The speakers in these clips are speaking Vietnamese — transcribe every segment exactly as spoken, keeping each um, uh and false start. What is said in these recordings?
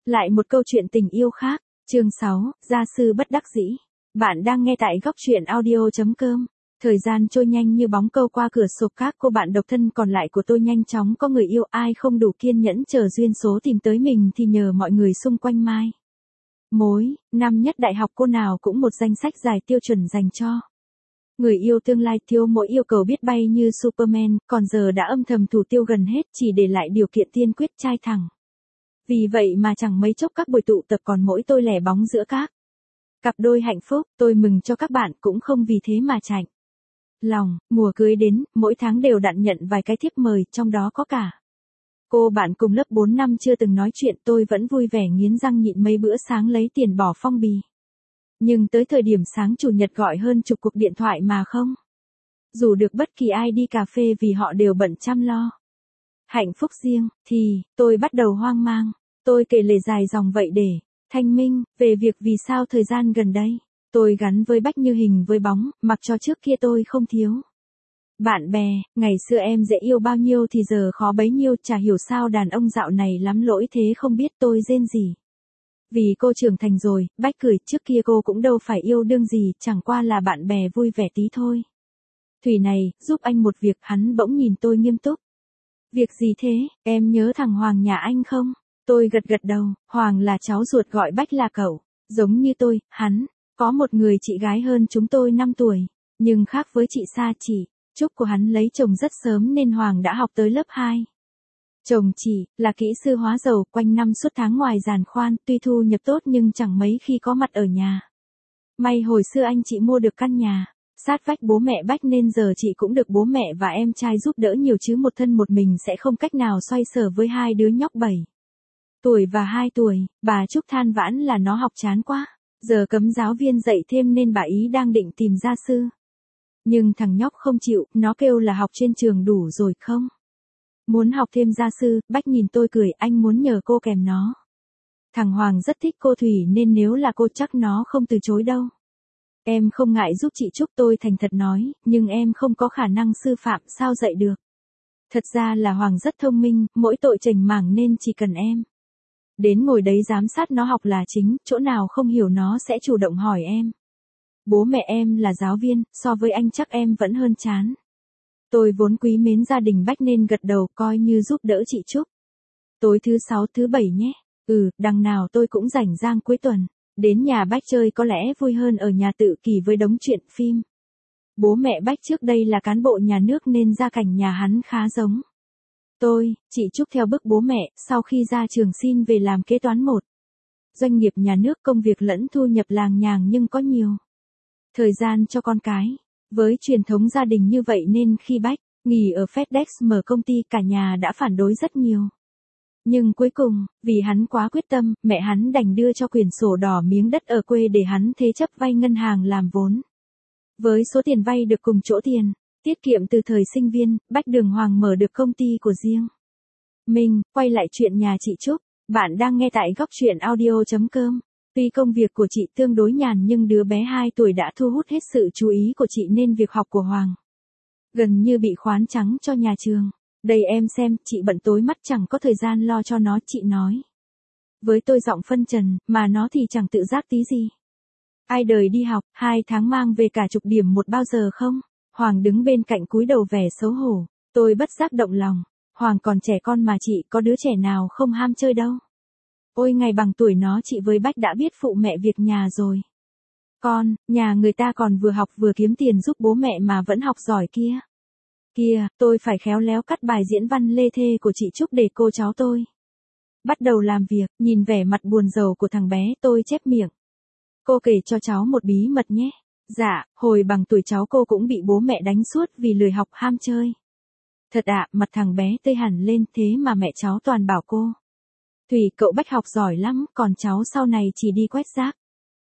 Lại một câu chuyện tình yêu khác, chương sáu, gia sư bất đắc dĩ. Bạn đang nghe tại góc truyện audio chấm com. Thời gian trôi nhanh như bóng câu qua cửa sổ, các cô bạn độc thân còn lại của tôi nhanh chóng có người yêu, ai không đủ kiên nhẫn chờ duyên số tìm tới mình thì nhờ mọi người xung quanh mai mối. Năm nhất đại học cô nào cũng một danh sách dài tiêu chuẩn dành cho người yêu tương lai, thiếu mỗi yêu cầu biết bay như Superman, còn giờ đã âm thầm thủ tiêu gần hết chỉ để lại điều kiện tiên quyết trai thẳng. Vì vậy mà chẳng mấy chốc các buổi tụ tập còn mỗi tôi lẻ bóng giữa các cặp đôi hạnh phúc. Tôi mừng cho các bạn, cũng không vì thế mà chạnh lòng. Mùa cưới đến, mỗi tháng đều đặn nhận vài cái thiếp mời, trong đó có cả cô bạn cùng lớp bốn năm chưa từng nói chuyện. Tôi vẫn vui vẻ nghiến răng nhịn mấy bữa sáng lấy tiền bỏ phong bì. Nhưng tới thời điểm sáng chủ nhật gọi hơn chục cuộc điện thoại mà không rủ được bất kỳ ai đi cà phê vì họ đều bận chăm lo hạnh phúc riêng, thì tôi bắt đầu hoang mang. Tôi kể lể dài dòng vậy để thanh minh về việc vì sao thời gian gần đây tôi gắn với Bách như hình với bóng, mặc cho trước kia tôi không thiếu bạn bè. Ngày xưa em dễ yêu bao nhiêu thì giờ khó bấy nhiêu, chả hiểu sao đàn ông dạo này lắm lỗi thế không biết tôi rên gì. Vì cô trưởng thành rồi, Bách cười, trước kia cô cũng đâu phải yêu đương gì, chẳng qua là bạn bè vui vẻ tí thôi. Thủy này, giúp anh một việc. Hắn bỗng nhìn tôi nghiêm túc. Việc gì thế, em nhớ thằng Hoàng nhà anh không? Tôi gật gật đầu. Hoàng là cháu ruột, gọi Bách là cậu. Giống như tôi, hắn có một người chị gái hơn chúng tôi năm tuổi, nhưng khác với chị Sa, chị Trúc của hắn lấy chồng rất sớm nên Hoàng đã học tới lớp hai. Chồng chị là kỹ sư hóa dầu, quanh năm suốt tháng ngoài giàn khoan, tuy thu nhập tốt nhưng chẳng mấy khi có mặt ở nhà. May hồi xưa anh chị mua được căn nhà sát vách bố mẹ Bách nên giờ chị cũng được bố mẹ và em trai giúp đỡ nhiều, chứ một thân một mình sẽ không cách nào xoay sở với hai đứa nhóc bảy tuổi và hai tuổi. Bà Trúc than vãn là nó học chán quá, giờ cấm giáo viên dạy thêm nên bà ý đang định tìm gia sư. Nhưng thằng nhóc không chịu, nó kêu là học trên trường đủ rồi, không muốn học thêm gia sư. Bách nhìn tôi cười, anh muốn nhờ cô kèm nó. Thằng Hoàng rất thích cô Thủy nên nếu là cô chắc nó không từ chối đâu. Em không ngại giúp chị Trúc, tôi thành thật nói, nhưng em không có khả năng sư phạm, sao dạy được. Thật ra là Hoàng rất thông minh, mỗi tội chành mảng nên chỉ cần em đến ngồi đấy giám sát nó học là chính, chỗ nào không hiểu nó sẽ chủ động hỏi em. Bố mẹ em là giáo viên, so với anh chắc em vẫn hơn chán. Tôi vốn quý mến gia đình Bách nên gật đầu, coi như giúp đỡ chị Trúc. Tối thứ sáu thứ bảy nhé. Ừ, đằng nào tôi cũng rảnh rang cuối tuần. Đến nhà Bách chơi có lẽ vui hơn ở nhà tự kỷ với đống chuyện phim. Bố mẹ Bách trước đây là cán bộ nhà nước nên gia cảnh nhà hắn khá giống tôi. Chị Trúc theo bước bố mẹ, sau khi ra trường xin về làm kế toán một doanh nghiệp nhà nước, công việc lẫn thu nhập làng nhàng nhưng có nhiều thời gian cho con cái. Với truyền thống gia đình như vậy nên khi Bách nghỉ ở FedEx mở công ty, cả nhà đã phản đối rất nhiều. Nhưng cuối cùng, vì hắn quá quyết tâm, mẹ hắn đành đưa cho quyển sổ đỏ miếng đất ở quê để hắn thế chấp vay ngân hàng làm vốn. Với số tiền vay được cùng chỗ tiền tiết kiệm từ thời sinh viên, Bách Đường Hoàng mở được công ty của riêng mình. Quay lại chuyện nhà chị Trúc, bạn đang nghe tại góc truyện audio chấm com. Tuy công việc của chị tương đối nhàn nhưng đứa bé hai tuổi đã thu hút hết sự chú ý của chị nên việc học của Hoàng gần như bị khoán trắng cho nhà trường. Đây em xem, chị bận tối mắt chẳng có thời gian lo cho nó, chị nói với tôi giọng phân trần, mà nó thì chẳng tự giác tí gì. Ai đời đi học, hai tháng mang về cả chục điểm một bao giờ không? Hoàng đứng bên cạnh cúi đầu vẻ xấu hổ. Tôi bất giác động lòng. Hoàng còn trẻ con mà chị, có đứa trẻ nào không ham chơi đâu. Ôi ngày bằng tuổi nó, chị với Bách đã biết phụ mẹ việc nhà rồi. Con, nhà người ta còn vừa học vừa kiếm tiền giúp bố mẹ mà vẫn học giỏi kia. Kia, tôi phải khéo léo cắt bài diễn văn lê thê của chị Trúc để cô cháu tôi bắt đầu làm việc. Nhìn vẻ mặt buồn rầu của thằng bé, tôi chép miệng. Cô kể cho cháu một bí mật nhé. Dạ, hồi bằng tuổi cháu cô cũng bị bố mẹ đánh suốt vì lười học ham chơi. Thật ạ, mặt thằng bé tươi hẳn lên, thế mà mẹ cháu toàn bảo cô. Thủy, cậu Bách học giỏi lắm, còn cháu sau này chỉ đi quét rác.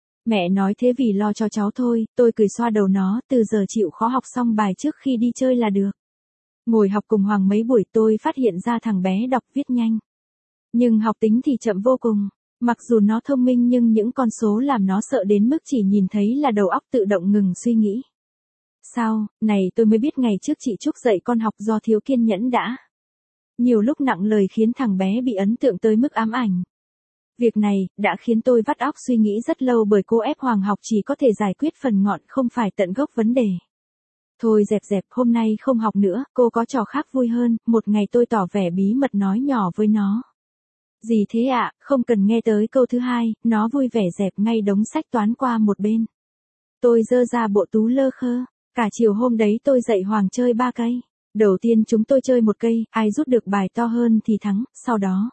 Mẹ nói thế vì lo cho cháu thôi. Tôi cười xoa đầu nó, từ giờ chịu khó học xong bài trước khi đi chơi là được. Ngồi học cùng Hoàng mấy buổi tôi phát hiện ra thằng bé đọc viết nhanh. Nhưng học tính thì chậm vô cùng. Mặc dù nó thông minh nhưng những con số làm nó sợ đến mức chỉ nhìn thấy là đầu óc tự động ngừng suy nghĩ. Sau này tôi mới biết ngày trước chị Trúc dạy con học do thiếu kiên nhẫn đã nhiều lúc nặng lời khiến thằng bé bị ấn tượng tới mức ám ảnh. Việc này, đã khiến tôi vắt óc suy nghĩ rất lâu bởi cô ép Hoàng học chỉ có thể giải quyết phần ngọn không phải tận gốc vấn đề. Thôi dẹp dẹp, hôm nay không học nữa, cô có trò khác vui hơn, một ngày tôi tỏ vẻ bí mật nói nhỏ với nó. Gì thế ạ, à? Không cần nghe tới câu thứ hai, nó vui vẻ dẹp ngay đống sách toán qua một bên. Tôi giơ ra bộ tú lơ khơ, cả chiều hôm đấy tôi dạy Hoàng chơi ba cây. Đầu tiên chúng tôi chơi một cây, ai rút được bài to hơn thì thắng, sau đó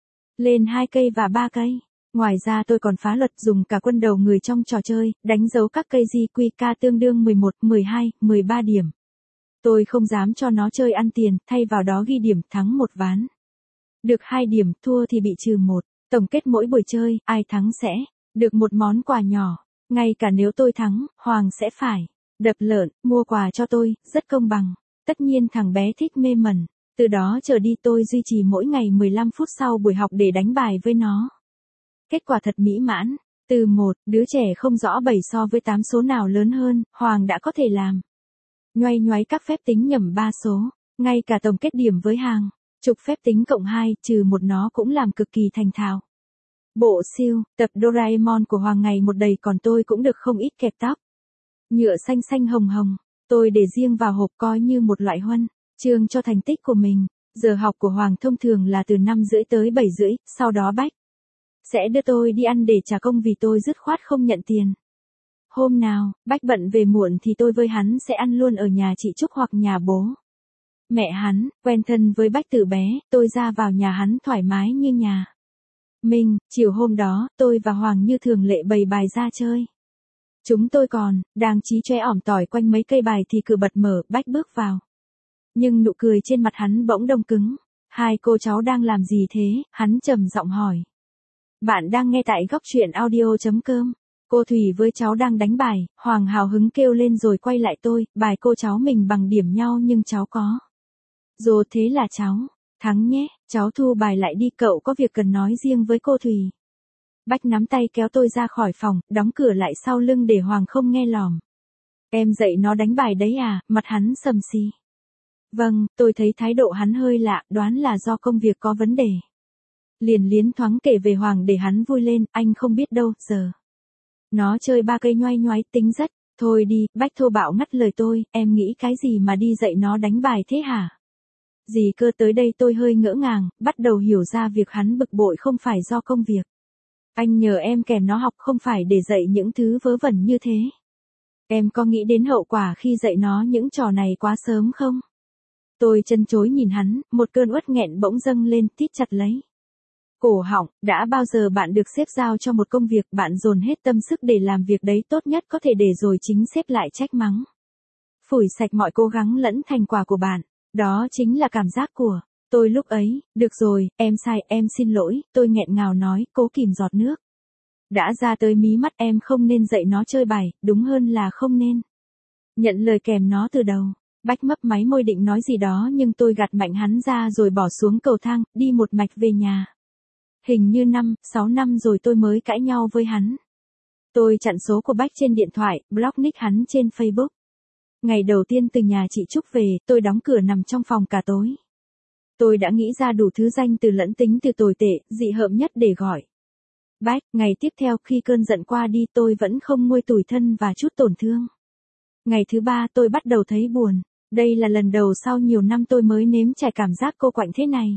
lên hai cây và ba cây. Ngoài ra tôi còn phá luật dùng cả quân đầu người trong trò chơi, đánh dấu các cây gi quy ca tương đương mười một, mười hai, mười ba điểm. Tôi không dám cho nó chơi ăn tiền, thay vào đó ghi điểm thắng một ván. Được hai điểm, thua thì bị trừ một. Tổng kết mỗi buổi chơi, ai thắng sẽ được một món quà nhỏ. Ngay cả nếu tôi thắng, Hoàng sẽ phải đập lợn, mua quà cho tôi, rất công bằng. Tất nhiên thằng bé thích mê mẩn. Từ đó trở đi tôi duy trì mỗi ngày mười lăm phút sau buổi học để đánh bài với nó. Kết quả thật mỹ mãn. Từ một, đứa trẻ không rõ bảy so với tám số nào lớn hơn, Hoàng đã có thể làm. Nhoay nhoáy các phép tính nhẩm ba số, ngay cả tổng kết điểm với hàng chục phép tính cộng hai, trừ một nó cũng làm cực kỳ thành thạo. Bộ siêu, tập Doraemon của Hoàng ngày một đầy còn tôi cũng được không ít kẹp tóc. Nhựa xanh xanh hồng hồng, tôi để riêng vào hộp coi như một loại huân chương cho thành tích của mình. Giờ học của Hoàng thông thường là từ năm rưỡi tới bảy rưỡi, sau đó Bách sẽ đưa tôi đi ăn để trả công vì tôi dứt khoát không nhận tiền. Hôm nào, Bách bận về muộn thì tôi với hắn sẽ ăn luôn ở nhà chị Trúc hoặc nhà bố mẹ hắn. Quen thân với Bách từ bé, tôi ra vào nhà hắn thoải mái như nhà mình. Chiều hôm đó, tôi và Hoàng như thường lệ bày bài ra chơi. Chúng tôi còn đang chí chóe ỏm tỏi quanh mấy cây bài thì cửa bật mở, Bách bước vào. Nhưng nụ cười trên mặt hắn bỗng đông cứng. Hai cô cháu đang làm gì thế? Hắn trầm giọng hỏi. Bạn đang nghe tại góc truyện audio chấm com. Cô Thủy với cháu đang đánh bài. Hoàng hào hứng kêu lên rồi quay lại tôi. Bài cô cháu mình bằng điểm nhau nhưng cháu có. Rồi thế là cháu thắng nhé. Cháu thu bài lại đi, cậu có việc cần nói riêng với cô Thủy. Bách nắm tay kéo tôi ra khỏi phòng, đóng cửa lại sau lưng để Hoàng không nghe lỏm. Em dạy nó đánh bài đấy à? Mặt hắn sầm xì. Vâng, tôi thấy thái độ hắn hơi lạ, đoán là do công việc có vấn đề. Liền liến thoáng kể về Hoàng để hắn vui lên, anh không biết đâu, giờ nó chơi ba cây nhoay nhoáy tính rất. Thôi đi, Bách thô bạo ngắt lời tôi, em nghĩ cái gì mà đi dạy nó đánh bài thế hả? Gì cơ? Tới đây tôi hơi ngỡ ngàng, bắt đầu hiểu ra việc hắn bực bội không phải do công việc. Anh nhờ em kèm nó học không phải để dạy những thứ vớ vẩn như thế. Em có nghĩ đến hậu quả khi dạy nó những trò này quá sớm không? Tôi chân chối nhìn hắn, một cơn uất nghẹn bỗng dâng lên, tít chặt lấy cổ họng. Đã bao giờ bạn được sếp giao cho một công việc, bạn dồn hết tâm sức để làm việc đấy tốt nhất có thể để rồi chính sếp lại trách mắng, phủi sạch mọi cố gắng lẫn thành quả của bạn. Đó chính là cảm giác của tôi lúc ấy. Được rồi, em sai, em xin lỗi, tôi nghẹn ngào nói, cố kìm giọt nước đã ra tới mí mắt. Em không nên dạy nó chơi bài, đúng hơn là không nên nhận lời kèm nó từ đầu. Bách mấp máy môi định nói gì đó nhưng tôi gạt mạnh hắn ra rồi bỏ xuống cầu thang, đi một mạch về nhà. Hình như năm, sáu năm rồi tôi mới cãi nhau với hắn. Tôi chặn số của Bách trên điện thoại, block nick hắn trên Facebook. Ngày đầu tiên từ nhà chị Trúc về, tôi đóng cửa nằm trong phòng cả tối. Tôi đã nghĩ ra đủ thứ danh từ lẫn tính từ tồi tệ, dị hợm nhất để gọi Bách. Ngày tiếp theo khi cơn giận qua đi tôi vẫn không nguôi tủi thân và chút tổn thương. Ngày thứ ba tôi bắt đầu thấy buồn. Đây là lần đầu sau nhiều năm tôi mới nếm trải cảm giác cô quạnh thế này.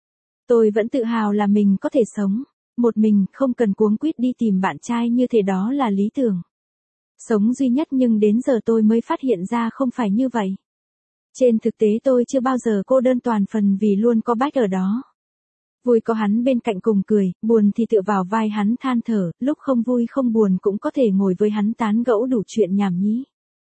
Tôi vẫn tự hào là mình có thể sống một mình, không cần cuống quýt đi tìm bạn trai như thế, đó là lý tưởng sống duy nhất, nhưng đến giờ tôi mới phát hiện ra không phải như vậy. Trên thực tế tôi chưa bao giờ cô đơn toàn phần vì luôn có Bách ở đó. Vui có hắn bên cạnh cùng cười, buồn thì tựa vào vai hắn than thở, lúc không vui không buồn cũng có thể ngồi với hắn tán gẫu đủ chuyện nhảm nhí.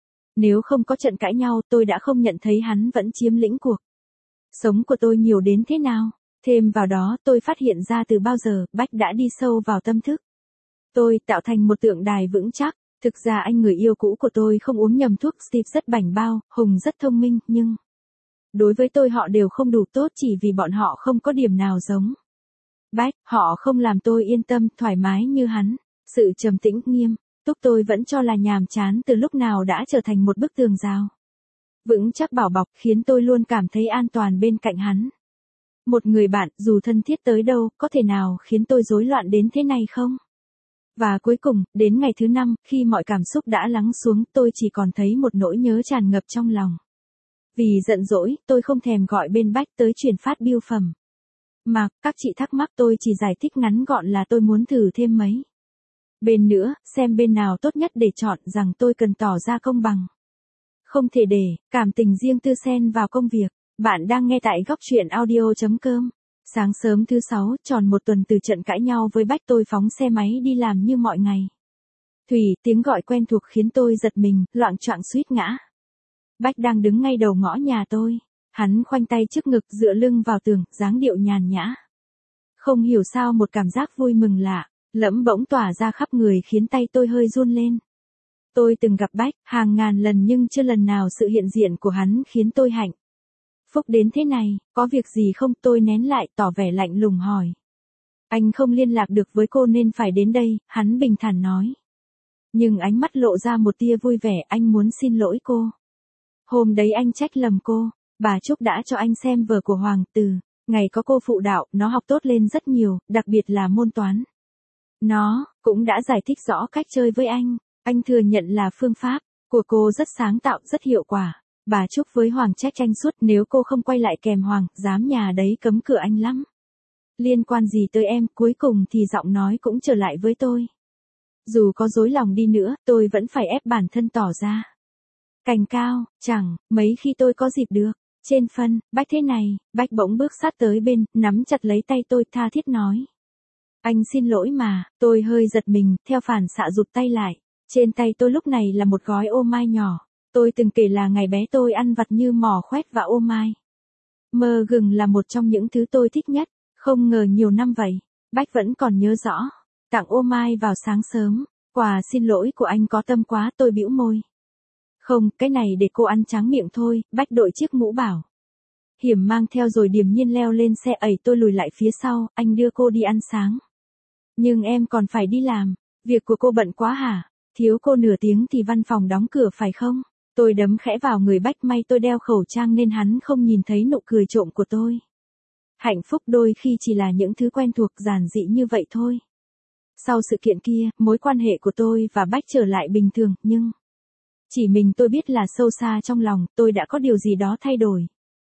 Nếu không có trận cãi nhau tôi đã không nhận thấy hắn vẫn chiếm lĩnh cuộc sống của tôi nhiều đến thế nào. Thêm vào đó tôi phát hiện ra từ bao giờ Bách đã đi sâu vào tâm thức tôi, tạo thành một tượng đài vững chắc. Thực ra anh người yêu cũ của tôi không uống nhầm thuốc, Steve rất bảnh bao, Hùng rất thông minh, nhưng đối với tôi họ đều không đủ tốt chỉ vì bọn họ không có điểm nào giống Bách. Họ không làm tôi yên tâm, thoải mái như hắn. Sự trầm tĩnh, nghiêm túc tôi vẫn cho là nhàm chán từ lúc nào đã trở thành một bức tường rào vững chắc bảo bọc, khiến tôi luôn cảm thấy an toàn bên cạnh hắn. Một người bạn, dù thân thiết tới đâu, có thể nào khiến tôi rối loạn đến thế này không? Và cuối cùng, đến ngày thứ năm, khi mọi cảm xúc đã lắng xuống, tôi chỉ còn thấy một nỗi nhớ tràn ngập trong lòng. Vì giận dỗi, tôi không thèm gọi bên Bách tới chuyển phát bưu phẩm. Mà, các chị thắc mắc tôi chỉ giải thích ngắn gọn là tôi muốn thử thêm mấy bên nữa, xem bên nào tốt nhất để chọn, rằng tôi cần tỏ ra công bằng. Không thể để cảm tình riêng tư xen vào công việc. Bạn đang nghe tại góc truyện audio chấm com. Sáng sớm thứ sáu, tròn một tuần từ trận cãi nhau với Bách, tôi phóng xe máy đi làm như mọi ngày. Thủy, tiếng gọi quen thuộc khiến tôi giật mình, loạng choạng suýt ngã. Bách đang đứng ngay đầu ngõ nhà tôi. Hắn khoanh tay trước ngực, dựa lưng vào tường, dáng điệu nhàn nhã. Không hiểu sao một cảm giác vui mừng lạ, lẫm bỗng tỏa ra khắp người khiến tay tôi hơi run lên. Tôi từng gặp Bách hàng ngàn lần nhưng chưa lần nào sự hiện diện của hắn khiến tôi hạnh phúc đến thế này. Có việc gì không? Tôi nén lại, tỏ vẻ lạnh lùng hỏi. Anh không liên lạc được với cô nên phải đến đây, hắn bình thản nói. Nhưng ánh mắt lộ ra một tia vui vẻ. Anh muốn xin lỗi cô. Hôm đấy anh trách lầm cô. Bà Trúc đã cho anh xem vở của Hoàng Từ. Ngày có cô phụ đạo, nó học tốt lên rất nhiều, đặc biệt là môn toán. Nó cũng đã giải thích rõ cách chơi với anh. Anh thừa nhận là phương pháp của cô rất sáng tạo, rất hiệu quả. Bà Trúc với Hoàng trách tranh suốt, nếu cô không quay lại kèm Hoàng, dám nhà đấy cấm cửa anh lắm. Liên quan gì tới em? Cuối cùng thì giọng nói cũng trở lại với tôi. Dù có dối lòng đi nữa, tôi vẫn phải ép bản thân tỏ ra cành cao, chẳng mấy khi tôi có dịp được. Trên phân, Bách thế này, Bách bỗng bước sát tới bên, nắm chặt lấy tay tôi, tha thiết nói. Anh xin lỗi mà. Tôi hơi giật mình, theo phản xạ rụt tay lại. Trên tay tôi lúc này là một gói ô mai nhỏ. Tôi từng kể là ngày bé tôi ăn vặt như mò khoét và ô mai. Mơ gừng là một trong những thứ tôi thích nhất. Không ngờ nhiều năm vậy, Bách vẫn còn nhớ rõ. Tặng ô mai vào sáng sớm. Quà xin lỗi của anh có tâm quá, tôi bĩu môi. Không, cái này để cô ăn tráng miệng thôi. Bách đội chiếc mũ bảo hiểm mang theo rồi điềm nhiên leo lên xe ẩy tôi lùi lại phía sau. Anh đưa cô đi ăn sáng. Nhưng em còn phải đi làm. Việc của cô bận quá hả? Thiếu cô nửa tiếng thì văn phòng đóng cửa phải không? Tôi đấm khẽ vào người Bách, may tôi đeo khẩu trang nên hắn không nhìn thấy nụ cười trộm của tôi. Hạnh phúc đôi khi chỉ là những thứ quen thuộc giản dị như vậy thôi. Sau sự kiện kia, mối quan hệ của tôi và Bách trở lại bình thường, nhưng chỉ mình tôi biết là sâu xa trong lòng, tôi đã có điều gì đó thay đổi.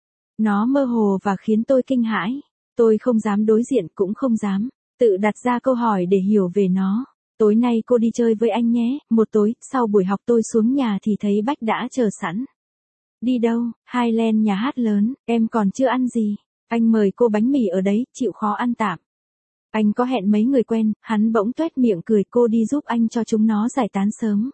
Nó mơ hồ và khiến tôi kinh hãi. Tôi không dám đối diện, cũng không dám tự đặt ra câu hỏi để hiểu về nó. Tối nay cô đi chơi với anh nhé. Một tối, sau buổi học tôi xuống nhà thì thấy Bách đã chờ sẵn. Đi đâu? Highland nhà hát lớn, em còn chưa ăn gì. Anh mời cô bánh mì ở đấy, chịu khó ăn tạm. Anh có hẹn mấy người quen, hắn bỗng tuét miệng cười, cô đi giúp anh cho chúng nó giải tán sớm.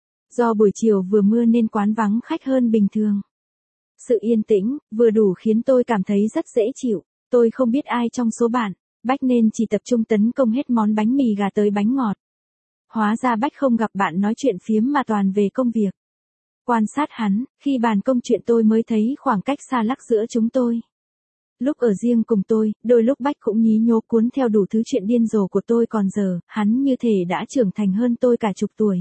Do buổi chiều vừa mưa nên quán vắng khách hơn bình thường. Sự yên tĩnh, vừa đủ khiến tôi cảm thấy rất dễ chịu. Tôi không biết ai trong số bạn, Bách nên chỉ tập trung tấn công hết món bánh mì gà tới bánh ngọt. Hóa ra Bách không gặp bạn nói chuyện phiếm mà toàn về công việc. Quan sát hắn, khi bàn công chuyện tôi mới thấy khoảng cách xa lắc giữa chúng tôi. Lúc ở riêng cùng tôi, đôi lúc Bách cũng nhí nhố cuốn theo đủ thứ chuyện điên rồ của tôi, còn giờ, hắn như thể đã trưởng thành hơn tôi cả chục tuổi.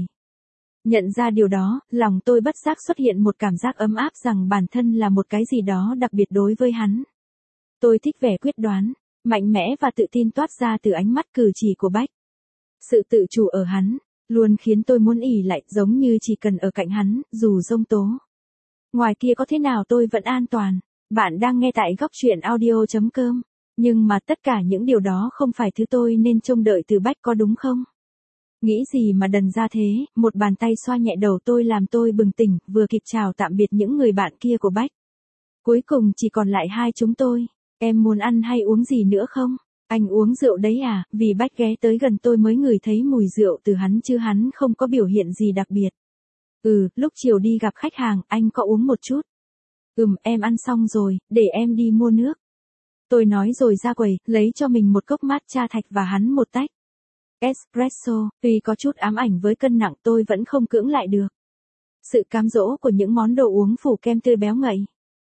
Nhận ra điều đó, lòng tôi bất giác xuất hiện một cảm giác ấm áp rằng bản thân là một cái gì đó đặc biệt đối với hắn. Tôi thích vẻ quyết đoán, mạnh mẽ và tự tin toát ra từ ánh mắt cử chỉ của Bách. Sự tự chủ ở hắn luôn khiến tôi muốn ỉ lại, giống như chỉ cần ở cạnh hắn, dù giông tố ngoài kia có thế nào tôi vẫn an toàn. Bạn đang nghe tại góc truyện audio chấm com. Nhưng mà tất cả những điều đó không phải thứ tôi nên trông đợi từ Bách, có đúng không? Nghĩ gì mà đần ra thế? Một bàn tay xoa nhẹ đầu tôi làm tôi bừng tỉnh, vừa kịp chào tạm biệt những người bạn kia của Bách. Cuối cùng chỉ còn lại hai chúng tôi. Em muốn ăn hay uống gì nữa không? Anh uống rượu đấy à? Vì Bách ghé tới gần tôi mới ngửi thấy mùi rượu từ hắn chứ hắn không có biểu hiện gì đặc biệt. Ừ, lúc chiều đi gặp khách hàng, anh có uống một chút. Ừm, em ăn xong rồi, để em đi mua nước. Tôi nói rồi ra quầy, lấy cho mình một cốc matcha thạch và hắn một tách espresso. Tuy có chút ám ảnh với cân nặng, tôi vẫn không cưỡng lại được sự cám dỗ của những món đồ uống phủ kem tươi béo ngậy.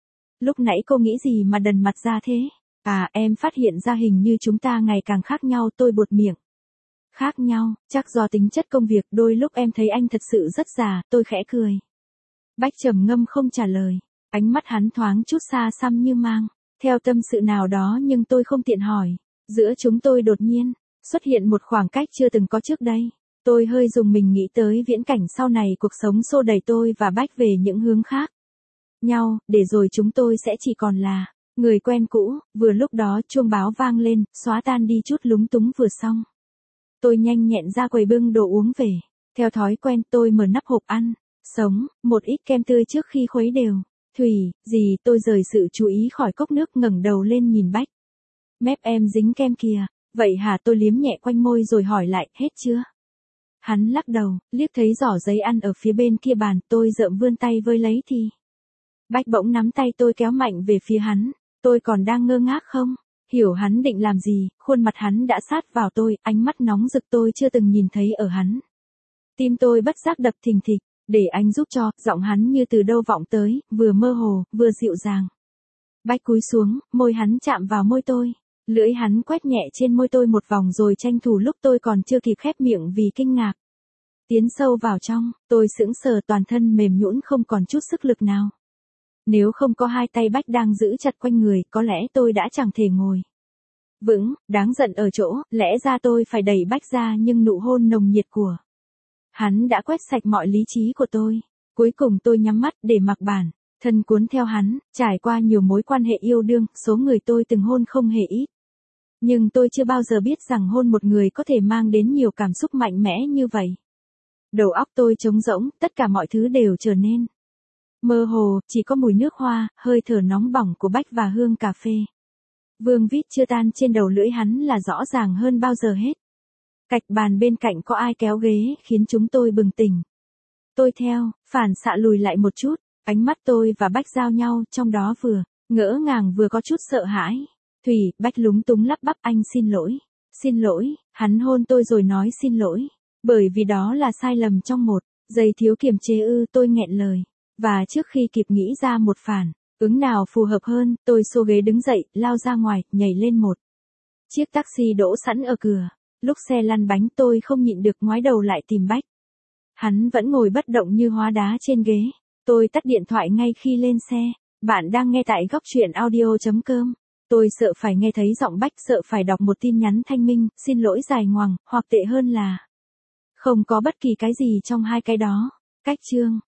Lúc nãy cô nghĩ gì mà đần mặt ra thế? À, em phát hiện ra hình như chúng ta ngày càng khác nhau, tôi buột miệng. Khác nhau, chắc do tính chất công việc, đôi lúc em thấy anh thật sự rất già, tôi khẽ cười. Bách trầm ngâm không trả lời, ánh mắt hắn thoáng chút xa xăm như mang Theo tâm sự nào đó nhưng tôi không tiện hỏi. Giữa chúng tôi đột nhiên, xuất hiện một khoảng cách chưa từng có trước đây. Tôi hơi dùng mình nghĩ tới viễn cảnh sau này cuộc sống xô đẩy tôi và Bách về những hướng khác nhau, để rồi chúng tôi sẽ chỉ còn là người quen cũ. Vừa lúc đó chuông báo vang lên, xóa tan đi chút lúng túng vừa xong. Tôi nhanh nhẹn ra quầy bưng đồ uống về. Theo thói quen tôi mở nắp hộp ăn sống, một ít kem tươi trước khi khuấy đều. Thủy, gì? Tôi rời sự chú ý khỏi cốc nước, ngẩng đầu lên nhìn Bách. Mép em dính kem kìa. Vậy hả? Tôi liếm nhẹ quanh môi rồi hỏi lại, hết chưa? Hắn lắc đầu, liếc thấy giỏ giấy ăn ở phía bên kia bàn, tôi rợm vươn tay với lấy thì Bách bỗng nắm tay tôi kéo mạnh về phía hắn. Tôi còn đang ngơ ngác không hiểu hắn định làm gì, khuôn mặt hắn đã sát vào tôi, ánh mắt nóng rực tôi chưa từng nhìn thấy ở hắn. Tim tôi bất giác đập thình thịch. Để anh giúp cho, giọng hắn như từ đâu vọng tới, vừa mơ hồ, vừa dịu dàng. Bách cúi xuống, môi hắn chạm vào môi tôi. Lưỡi hắn quét nhẹ trên môi tôi một vòng rồi tranh thủ lúc tôi còn chưa kịp khép miệng vì kinh ngạc. Tiến sâu vào trong, tôi sững sờ, toàn thân mềm nhũn không còn chút sức lực nào. Nếu không có hai tay Bách đang giữ chặt quanh người, có lẽ tôi đã chẳng thể ngồi vững. Đáng giận ở chỗ, lẽ ra tôi phải đẩy Bách ra, nhưng nụ hôn nồng nhiệt của hắn đã quét sạch mọi lý trí của tôi. Cuối cùng tôi nhắm mắt để mặc bản thân cuốn theo hắn. Trải qua nhiều mối quan hệ yêu đương, số người tôi từng hôn không hề ít. Nhưng tôi chưa bao giờ biết rằng hôn một người có thể mang đến nhiều cảm xúc mạnh mẽ như vậy. Đầu óc tôi trống rỗng, tất cả mọi thứ đều trở nên mơ hồ, chỉ có mùi nước hoa, hơi thở nóng bỏng của Bách và hương cà phê vương vít chưa tan trên đầu lưỡi hắn là rõ ràng hơn bao giờ hết. Cạnh bàn bên cạnh có ai kéo ghế, khiến chúng tôi bừng tỉnh. Tôi theo phản xạ lùi lại một chút, ánh mắt tôi và Bách giao nhau, trong đó vừa ngỡ ngàng vừa có chút sợ hãi. Thủy, Bách lúng túng lắp bắp, anh xin lỗi. Xin lỗi, hắn hôn tôi rồi nói xin lỗi. Bởi vì đó là sai lầm trong một giây thiếu kiềm chế ư, tôi nghẹn lời. Và trước khi kịp nghĩ ra một phản ứng nào phù hợp hơn, tôi xô ghế đứng dậy, lao ra ngoài, nhảy lên một chiếc taxi đỗ sẵn ở cửa. Lúc xe lăn bánh tôi không nhịn được ngoái đầu lại tìm Bách. Hắn vẫn ngồi bất động như hóa đá trên ghế. Tôi tắt điện thoại ngay khi lên xe. Bạn đang nghe tại góc truyện audio chấm com. Tôi sợ phải nghe thấy giọng Bách, sợ phải đọc một tin nhắn thanh minh, xin lỗi dài ngoằng, hoặc tệ hơn là không có bất kỳ cái gì trong hai cái đó. Cách chương